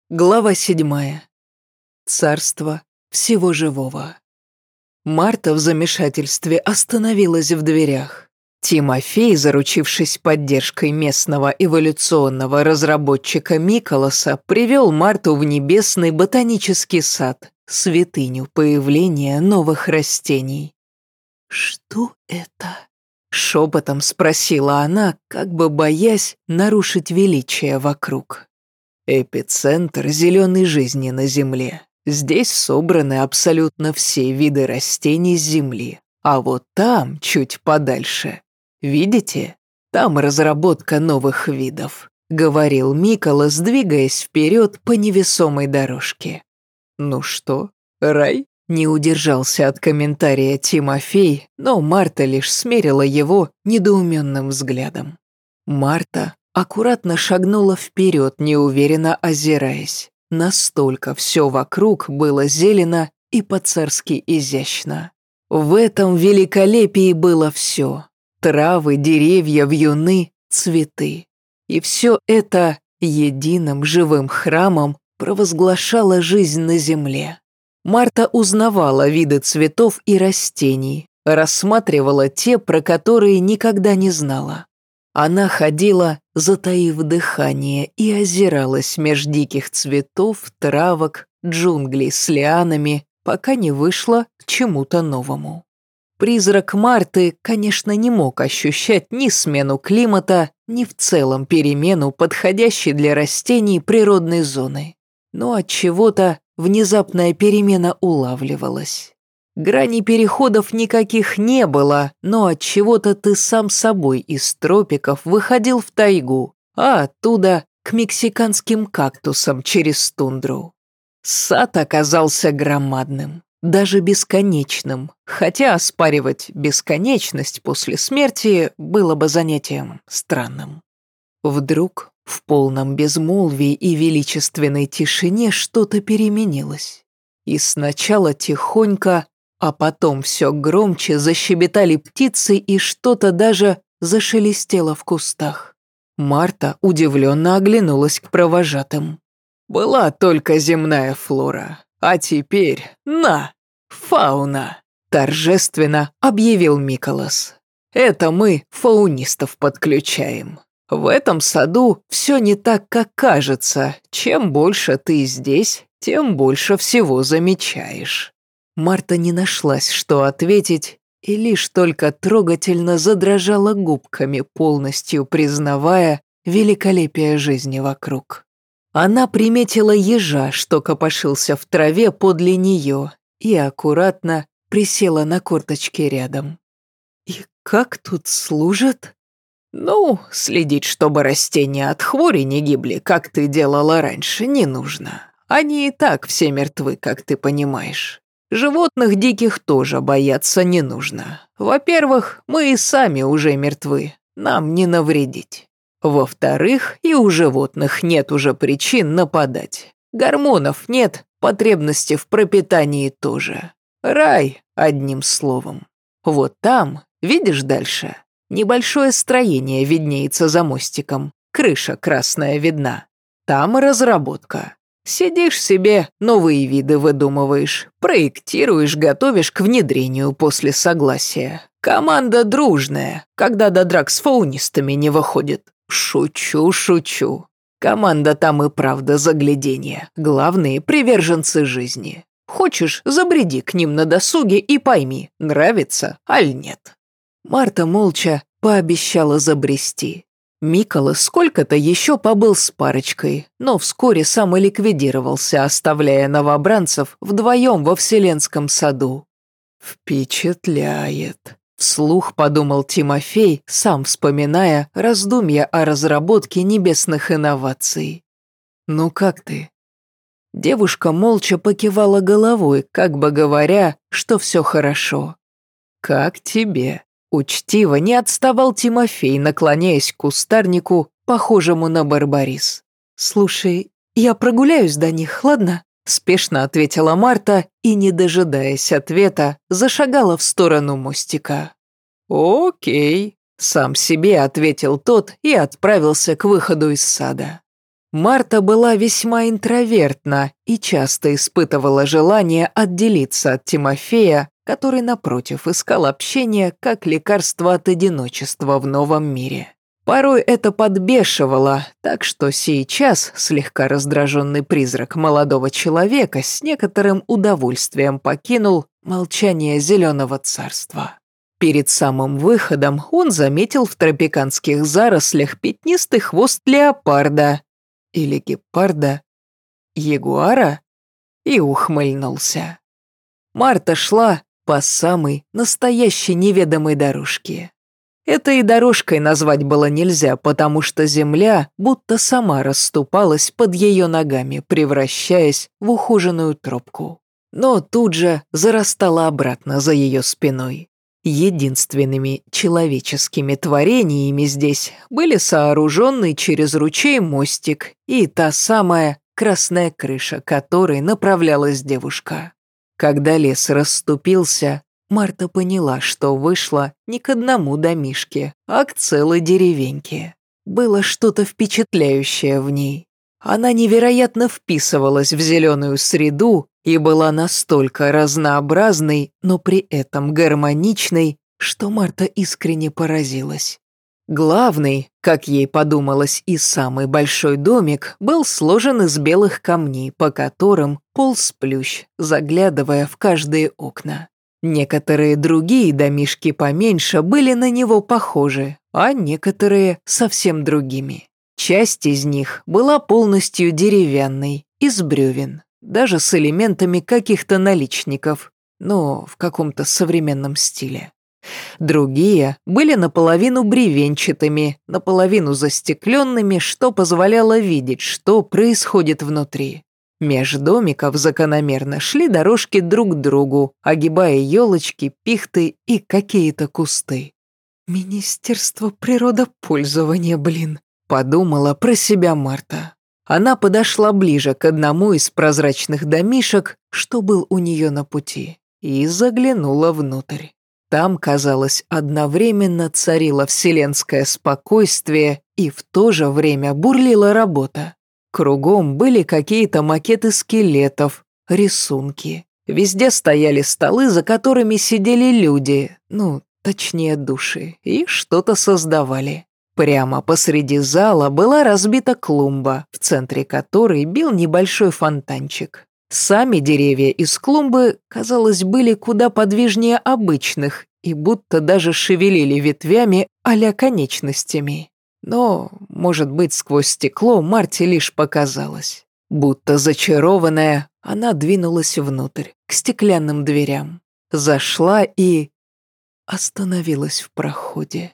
Глава 7. Царство всего живого. Марта в замешательстве остановилась в дверях. Тимофей, заручившись поддержкой местного эволюционного разработчика Миколаса, привел Марту в небесный ботанический сад, святыню появления новых растений. «Что это?» — шепотом спросила она, как бы боясь нарушить величие вокруг. Эпицентр зеленой жизни на Земле. Здесь собраны абсолютно все виды растений с Земли. А вот там, чуть подальше, видите, там разработка новых видов, говорил Миколас, двигаясь вперед по невесомой дорожке. Ну что, рай? Не удержался от комментария Тимофей, но Марта лишь смерила его недоуменным взглядом. Марта аккуратно шагнула вперед, неуверенно озираясь. Настолько все вокруг было зелено и по-царски изящно. В этом великолепии было все. Травы, деревья, вьюны, цветы. И все это единым живым храмом провозглашало жизнь на земле. Марта узнавала виды цветов и растений, рассматривала те, про которые никогда не знала. Она ходила, затаив дыхание, и озиралась меж диких цветов, травок, джунглей с лианами, пока не вышла к чему-то новому. Призрак Марты, конечно, не мог ощущать ни смену климата, ни в целом перемену подходящей для растений природной зоны. Но от чего-то внезапная перемена улавливалась. Граней переходов никаких не было, но от чего-то ты сам собой из тропиков выходил в тайгу, а оттуда к мексиканским кактусам через тундру. Сад оказался громадным, даже бесконечным, хотя оспаривать бесконечность после смерти было бы занятием странным. Вдруг в полном безмолвии и величественной тишине что-то переменилось. И сначала тихонько, а потом все громче защебетали птицы и что-то даже зашелестело в кустах. Марта удивленно оглянулась к провожатым. «Была только земная флора, а теперь на, фауна!» Торжественно объявил Миколас. «Это мы фаунистов подключаем. В этом саду все не так, как кажется. Чем больше ты здесь, тем больше всего замечаешь». Марта не нашлась, что ответить, и лишь только трогательно задрожала губками, полностью признавая великолепие жизни вокруг. Она приметила ежа, что копошился в траве подле нее, и аккуратно присела на корточки рядом. «И как тут служат?» «Ну, следить, чтобы растения от хвори не гибли, как ты делала раньше, не нужно. Они и так все мертвы, как ты понимаешь. Животных диких тоже бояться не нужно. Во-первых, мы и сами уже мертвы, нам не навредить. Во-вторых, и у животных нет уже причин нападать. Гормонов нет, потребности в пропитании тоже. Рай, одним словом. Вот там, видишь дальше, небольшое строение виднеется за мостиком, крыша красная видна. Там разработка. Сидишь себе, новые виды выдумываешь, проектируешь, готовишь к внедрению после согласия. Команда дружная, когда до драк с фаунистами не выходит. Шучу. Команда там и правда загляденье. Главные приверженцы жизни. Хочешь, забреди к ним на досуге и пойми, нравится, аль нет. Марта молча пообещала забрести. Миколас сколько-то еще побыл с парочкой, но вскоре сам и ликвидировался, оставляя новобранцев вдвоем во Вселенском саду. «Впечатляет», — вслух подумал Тимофей, сам вспоминая раздумья о разработке небесных инноваций. «Ну как ты?» Девушка молча покивала головой, как бы говоря, что все хорошо. «Как тебе?» Учтиво не отставал Тимофей, наклоняясь к кустарнику, похожему на барбарис. «Слушай, я прогуляюсь до них, ладно?» Спешно ответила Марта и, не дожидаясь ответа, зашагала в сторону мостика. «Окей», — сам себе ответил тот и отправился к выходу из сада. Марта была весьма интровертна и часто испытывала желание отделиться от Тимофея, который, напротив, искал общение как лекарство от одиночества в новом мире. Порой это подбешивало, так что сейчас слегка раздраженный призрак молодого человека с некоторым удовольствием покинул молчание Зеленого Царства. Перед самым выходом он заметил в тропиканских зарослях пятнистый хвост леопарда или гепарда, ягуара, и ухмыльнулся. Марта шла по самой настоящей неведомой дорожке. Это и дорожкой назвать было нельзя, потому что земля будто сама расступалась под ее ногами, превращаясь в ухоженную тропку. Но тут же зарастала обратно за ее спиной. Единственными человеческими творениями здесь были сооруженный через ручей мостик и та самая красная крыша, к которой направлялась девушка. Когда лес расступился, Марта поняла, что вышла не к одному домишке, а к целой деревеньке. Было что-то впечатляющее в ней. Она невероятно вписывалась в зеленую среду и была настолько разнообразной, но при этом гармоничной, что Марта искренне поразилась. Главный, как ей подумалось, и самый большой домик был сложен из белых камней, по которым полз плющ, заглядывая в каждые окна. Некоторые другие домишки поменьше были на него похожи, а некоторые совсем другими. Часть из них была полностью деревянной, из бревен, даже с элементами каких-то наличников, но в каком-то современном стиле. Другие были наполовину бревенчатыми, наполовину застекленными, что позволяло видеть, что происходит внутри. Меж домиков закономерно шли дорожки друг к другу, огибая елочки, пихты и какие-то кусты. «Министерство природопользования, блин», — подумала про себя Марта. Она подошла ближе к одному из прозрачных домишек, что был у нее на пути, и заглянула внутрь. Там, казалось, одновременно царило вселенское спокойствие и в то же время бурлила работа. Кругом были какие-то макеты скелетов, рисунки. Везде стояли столы, за которыми сидели люди, точнее души, и что-то создавали. Прямо посреди зала была разбита клумба, в центре которой бил небольшой фонтанчик. Сами деревья из клумбы, казалось, были куда подвижнее обычных и будто даже шевелили ветвями а-ля конечностями. Но, может быть, сквозь стекло Марте лишь показалось. Будто зачарованная, она двинулась внутрь, к стеклянным дверям. Зашла и остановилась в проходе.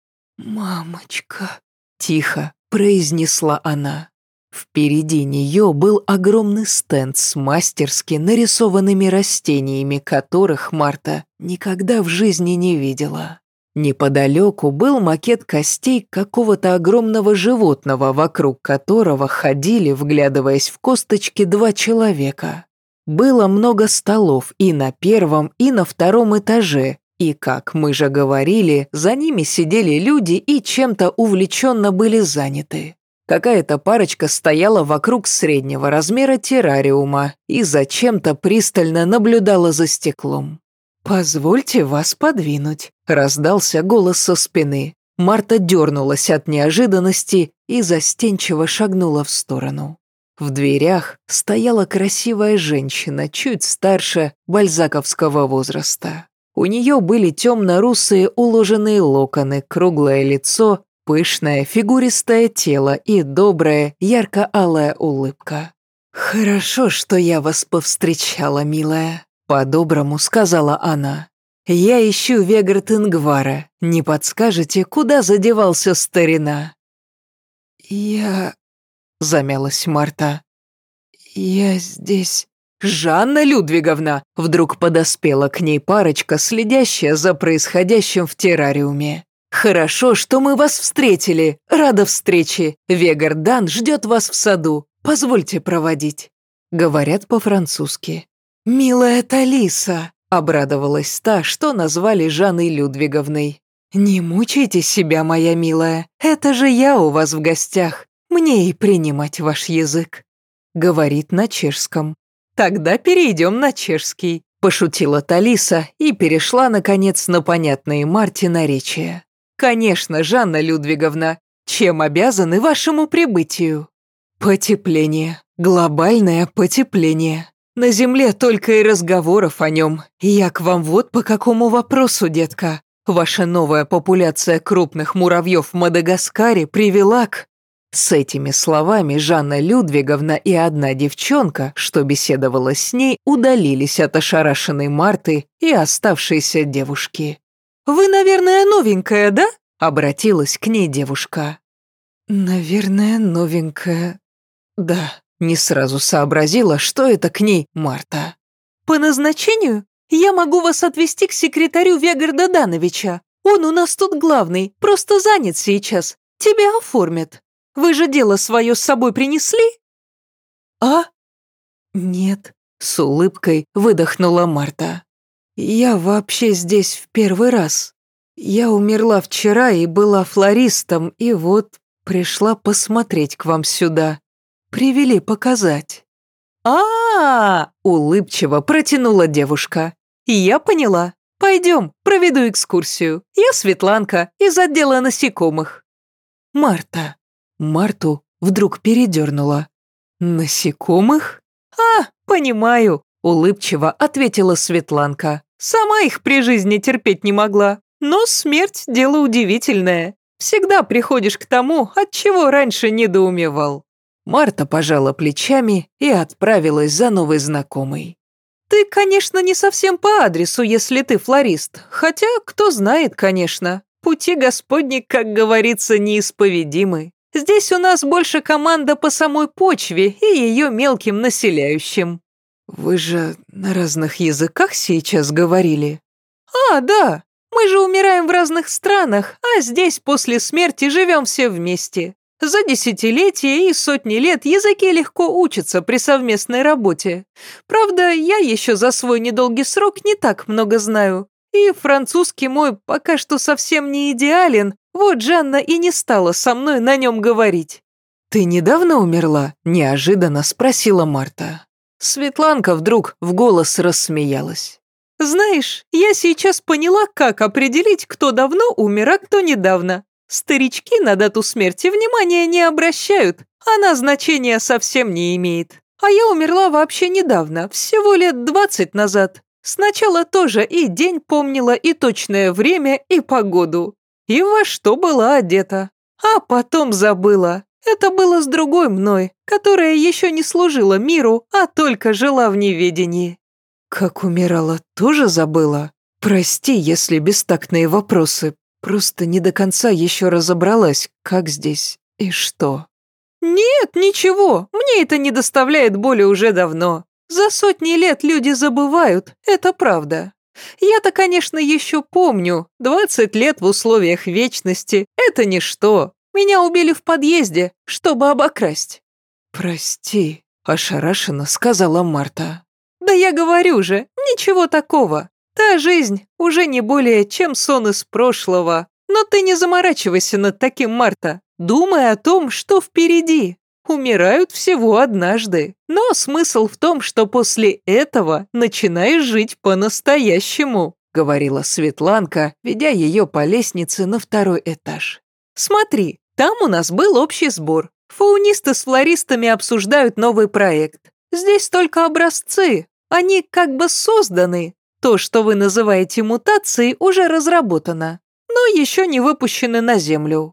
«Мамочка», — тихо произнесла она. Впереди нее был огромный стенд с мастерски нарисованными растениями, которых Марта никогда в жизни не видела. Неподалеку был макет костей какого-то огромного животного, вокруг которого ходили, вглядываясь в косточки, 2 человека. Было много столов и на первом, и на втором этаже, и, как мы же говорили, за ними сидели люди и чем-то увлеченно были заняты. Какая-то парочка стояла вокруг среднего размера террариума и зачем-то пристально наблюдала за стеклом. «Позвольте вас подвинуть», — раздался голос со спины. Марта дернулась от неожиданности и застенчиво шагнула в сторону. В дверях стояла красивая женщина, чуть старше бальзаковского возраста. У нее были темно-русые уложенные локоны, круглое лицо, пышное фигуристое тело и добрая ярко-алая улыбка. «Хорошо, что я вас повстречала, милая», — по-доброму сказала она. «Я ищу Вегард Ингвара. Не подскажете, куда задевался старина?» «Я...» — замялась Марта. «Я здесь...» «Жанна Людвиговна!» — вдруг подоспела к ней парочка, следящая за происходящим в террариуме. «Хорошо, что мы вас встретили. Рада встрече. Вегард Дан ждет вас в саду. Позвольте проводить». Говорят по-французски. «Милая Талиса!» — обрадовалась та, что назвали Жанной Людвиговной. «Не мучайте себя, моя милая. Это же я у вас в гостях. мне и принимать ваш язык. Говорит на чешском. Тогда перейдем на чешский. Пошутила Талиса и перешла, наконец, на понятные Марте наречия. Конечно, Жанна Людвиговна, чем обязаны вашему прибытию? Потепление. Глобальное потепление. На Земле только и разговоров о нем. Я к вам вот по какому вопросу, детка. Ваша новая популяция крупных муравьев в Мадагаскаре привела к... С этими словами Жанна Людвиговна и одна девчонка, что беседовала с ней, удалились от ошарашенной Марты и оставшейся девушки. «Вы, наверное, новенькая, да?» — обратилась к ней девушка. «Наверное, новенькая, да», — не сразу сообразила, что это к ней Марта. «По назначению я могу вас отвезти к секретарю Вегарда Дановича. Он у нас тут главный, просто занят сейчас. Тебя оформят. Вы же дело свое с собой принесли?» «А? Нет», — с улыбкой выдохнула Марта. «Я вообще здесь в первый раз. Я умерла вчера и была флористом, и вот пришла посмотреть к вам сюда. Привели показать». Улыбчиво протянула девушка. «Я поняла. Пойдем, проведу экскурсию. Я Светланка из отдела насекомых». «Марта». Марту вдруг передернула. «Насекомых?» Понимаю», — улыбчиво ответила Светланка. «Сама их при жизни терпеть не могла. Но смерть — дело удивительное. Всегда приходишь к тому, от чего раньше недоумевал». Марта пожала плечами и отправилась за новой знакомой. «Ты, конечно, не совсем по адресу, если ты флорист. Хотя, кто знает, конечно. Пути Господни, как говорится, неисповедимы. Здесь у нас больше команда по самой почве и ее мелким населяющим». «Вы же на разных языках сейчас говорили?» «Да. Мы же умираем в разных странах, а здесь после смерти живем все вместе. За десятилетия и сотни лет языки легко учатся при совместной работе. Правда, я еще за свой недолгий срок не так много знаю. И французский мой пока что совсем не идеален, вот Жанна и не стала со мной на нем говорить». «Ты недавно умерла?» – неожиданно спросила Марта. Светланка вдруг в голос рассмеялась. «Знаешь, я сейчас поняла, как определить, кто давно умер, а кто недавно. Старички на дату смерти внимания не обращают, она значения совсем не имеет. А я умерла вообще недавно, всего лет 20 назад. Сначала тоже и день помнила, и точное время, и погоду. И во что была одета. А потом забыла. Это было с другой мной, которая еще не служила миру, а только жила в неведении». «Как умирала, тоже забыла? Прости, если бестактные вопросы. Просто не до конца еще разобралась, как здесь и что». «Нет, ничего, мне это не доставляет боли уже давно. За сотни лет люди забывают, это правда. Я-то, конечно, еще помню, 20 лет в условиях вечности – это ничто. Меня убили в подъезде, чтобы обокрасть». «Прости», – ошарашенно сказала Марта. «Да я говорю же, ничего такого. Та жизнь уже не более чем сон из прошлого. Но ты не заморачивайся над таким, Марта. Думай о том, что впереди. Умирают всего однажды. Но смысл в том, что после этого начинаешь жить по-настоящему», говорила Светланка, ведя ее по лестнице на второй этаж. «Смотри, там у нас был общий сбор. Фаунисты с флористами обсуждают новый проект. Здесь только образцы. Они как бы созданы. То, что вы называете мутацией, уже разработано, но еще не выпущены на Землю».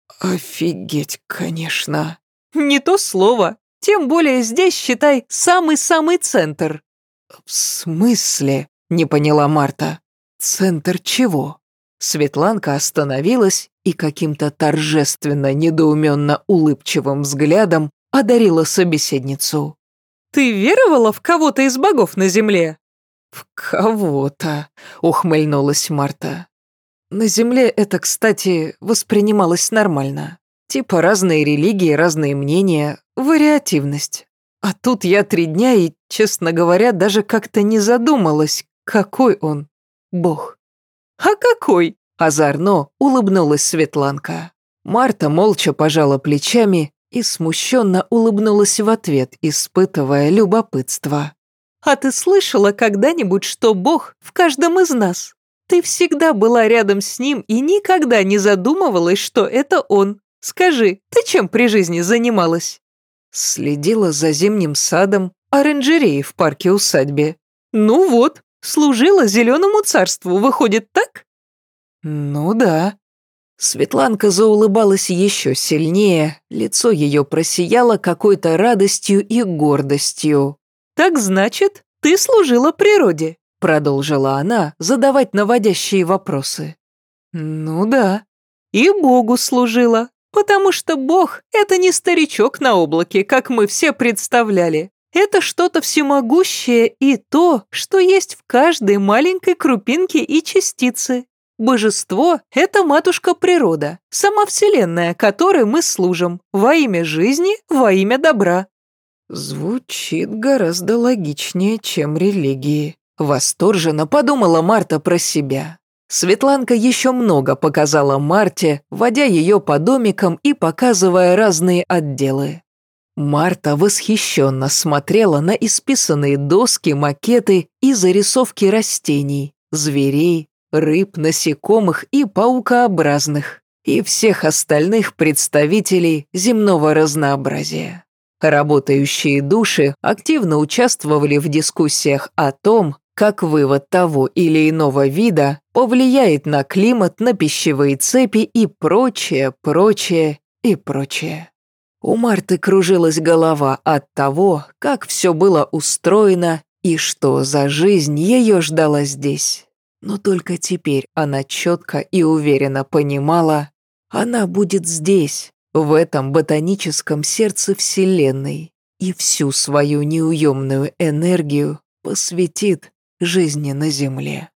«Офигеть, конечно». «Не то слово. Тем более здесь, считай, самый-самый центр». «В смысле?» – не поняла Марта. «Центр чего?» Светланка остановилась и каким-то торжественно, недоуменно улыбчивым взглядом одарила собеседницу. «Ты веровала в кого-то из богов на земле?» «В кого-то», — ухмыльнулась Марта. «На земле это, кстати, воспринималось нормально. Типа разные религии, разные мнения, вариативность. А тут я 3 дня и, честно говоря, даже как-то не задумалась, какой он бог». «А какой?» – озорно улыбнулась Светланка. Марта молча пожала плечами и смущенно улыбнулась в ответ, испытывая любопытство. «А ты слышала когда-нибудь, что Бог в каждом из нас? Ты всегда была рядом с Ним и никогда не задумывалась, что это Он. Скажи, ты чем при жизни занималась?» Следила за зимним садом, оранжереей в парке-усадьбе. «Ну вот, служила Зеленому царству, выходит, так?» «Ну да». Светланка заулыбалась еще сильнее, лицо ее просияло какой-то радостью и гордостью. «Так значит, ты служила природе», — продолжила она задавать наводящие вопросы. «Ну да». «И Богу служила, потому что Бог — это не старичок на облаке, как мы все представляли. Это что-то всемогущее и то, что есть в каждой маленькой крупинке и частице. Божество — это матушка природа, сама вселенная, которой мы служим, во имя жизни, во имя добра». Звучит гораздо логичнее, чем религии. Восторженно подумала Марта про себя. Светланка еще много показала Марте, водя ее по домикам и показывая разные отделы. Марта восхищенно смотрела на исписанные доски, макеты и зарисовки растений, зверей, рыб, насекомых и паукообразных, и всех остальных представителей земного разнообразия. Работающие души активно участвовали в дискуссиях о том, как вывод того или иного вида повлияет на климат, на пищевые цепи и прочее, прочее и прочее. У Марты кружилась голова от того, как все было устроено и что за жизнь ее ждала здесь. Но только теперь она четко и уверенно понимала, она будет здесь, в этом ботаническом сердце Вселенной, и всю свою неуемную энергию посвятит жизни на Земле.